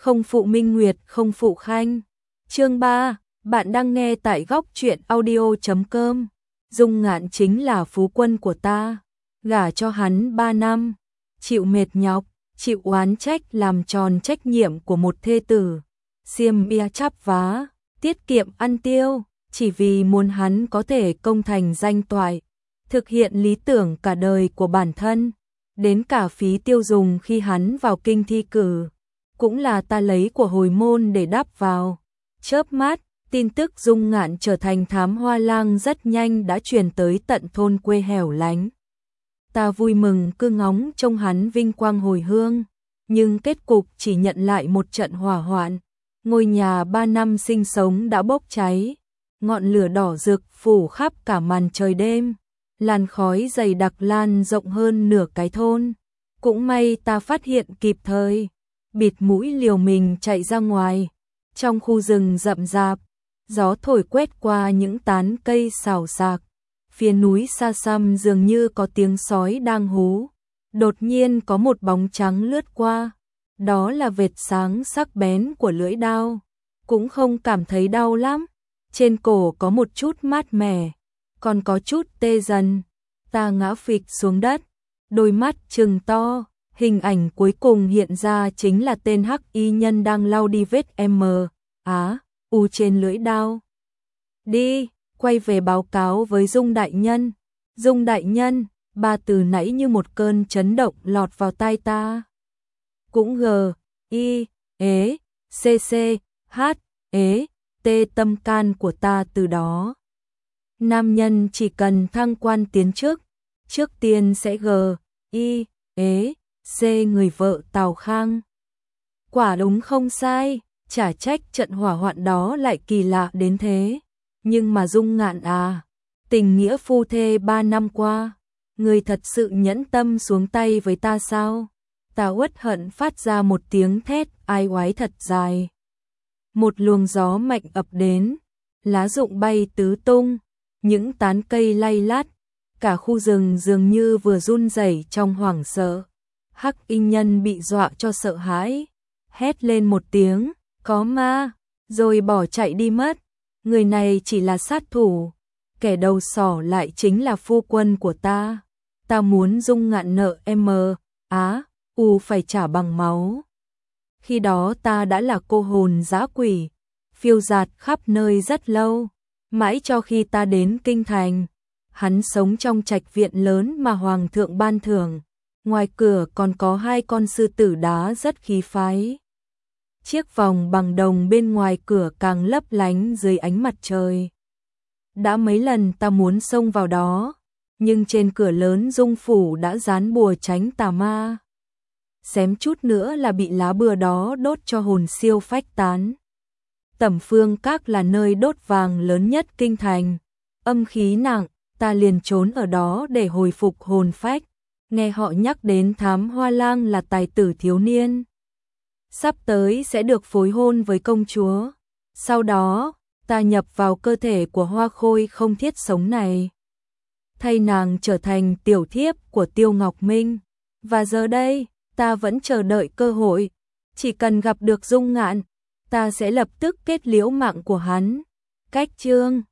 Không phụ Minh Nguyệt, không phụ Khanh. Chương 3, bạn đang nghe tại góc truyện audio.com. Dung Ngạn chính là phú quân của ta, gả cho hắn 3 năm, chịu mệt nhọc, chịu oán trách làm tròn trách nhiệm của một thê tử, xiêm bia chắp vá, tiết kiệm ăn tiêu, chỉ vì muốn hắn có thể công thành danh toại, thực hiện lý tưởng cả đời của bản thân, đến cả phí tiêu dùng khi hắn vào kinh thi cử, cũng là ta lấy của hồi môn để đắp vào. Chớp mắt, tin tức Dung Ngạn trở thành thám hoa lang rất nhanh đã truyền tới tận thôn quê hẻo lánh. Ta vui mừng cứ ngóng trông hắn vinh quang hồi hương, nhưng kết cục chỉ nhận lại một trận hỏa hoạn. Ngôi nhà 3 năm sinh sống đã bốc cháy, ngọn lửa đỏ rực phủ khắp cả màn trời đêm, làn khói dày đặc lan rộng hơn nửa cái thôn. Cũng may ta phát hiện kịp thời, bịt mũi liều mình chạy ra ngoài. Trong khu rừng rậm rạp, gió thổi quét qua những tán cây xào xạc, phía núi xa xăm dường như có tiếng sói đang hú. Đột nhiên có một bóng trắng lướt qua, đó là vệt sáng sắc bén của lưỡi dao. Cũng không cảm thấy đau lắm, trên cổ có một chút mát mẻ, còn có chút tê dần. Ta ngã phịch xuống đất, đôi mắt trừng to, hình ảnh cuối cùng hiện ra chính là tên hắc y nhân đang lau đi vết U trên lưỡi dao. Đi, quay về báo cáo với Dung đại nhân. Dung đại nhân, ba từ nãy như một cơn chấn động lọt vào tai ta. Cũng T tâm can của ta từ đó. Nam nhân chỉ cần thăng quan tiến trước tiên sẽ người vợ Tào Khang. Quả đúng không sai, chả trách trận hỏa hoạn đó lại kỳ lạ đến thế. Nhưng mà Dung Ngạn à, tình nghĩa phu thê 3 năm qua, người thật sự nhẫn tâm xuống tay với ta sao? Ta uất hận phát ra một tiếng thét ai oái thật dài. Một luồng gió mạnh ập đến, lá rụng bay tứ tung, những tán cây lay lát, cả khu rừng dường như vừa run rẩy trong hoảng sợ. Hắc y nhân bị dọa cho sợ hãi, hét lên một tiếng, có ma, rồi bỏ chạy đi mất. Người này chỉ là sát thủ, kẻ đầu sỏ lại chính là phu quân của ta. Ta muốn Dung Ngạn nợ phải trả bằng máu. Khi đó ta đã là cô hồn dã quỷ, phiêu dạt khắp nơi rất lâu, mãi cho khi ta đến kinh thành. Hắn sống trong trạch viện lớn mà hoàng thượng ban thưởng, ngoài cửa còn có 2 con sư tử đá rất khí phái. Chiếc vòng bằng đồng bên ngoài cửa càng lấp lánh dưới ánh mặt trời. Đã mấy lần ta muốn xông vào đó, nhưng trên cửa lớn Dung phủ đã dán bùa tránh tà ma. Xém chút nữa là bị lá bùa đó đốt cho hồn siêu phách tán. Tẩm Phương Các là nơi đốt vàng lớn nhất kinh thành, âm khí nặng, ta liền trốn ở đó để hồi phục hồn phách. Nghe họ nhắc đến thám hoa lang là tài tử thiếu niên, sắp tới sẽ được phối hôn với công chúa. Sau đó, ta nhập vào cơ thể của Hoa Khôi không thiết sống này, thay nàng trở thành tiểu thiếp của Tiêu Ngọc Minh. Và giờ đây, ta vẫn chờ đợi cơ hội. Chỉ cần gặp được Dung Ngạn, ta sẽ lập tức kết liễu mạng của hắn. Cách chương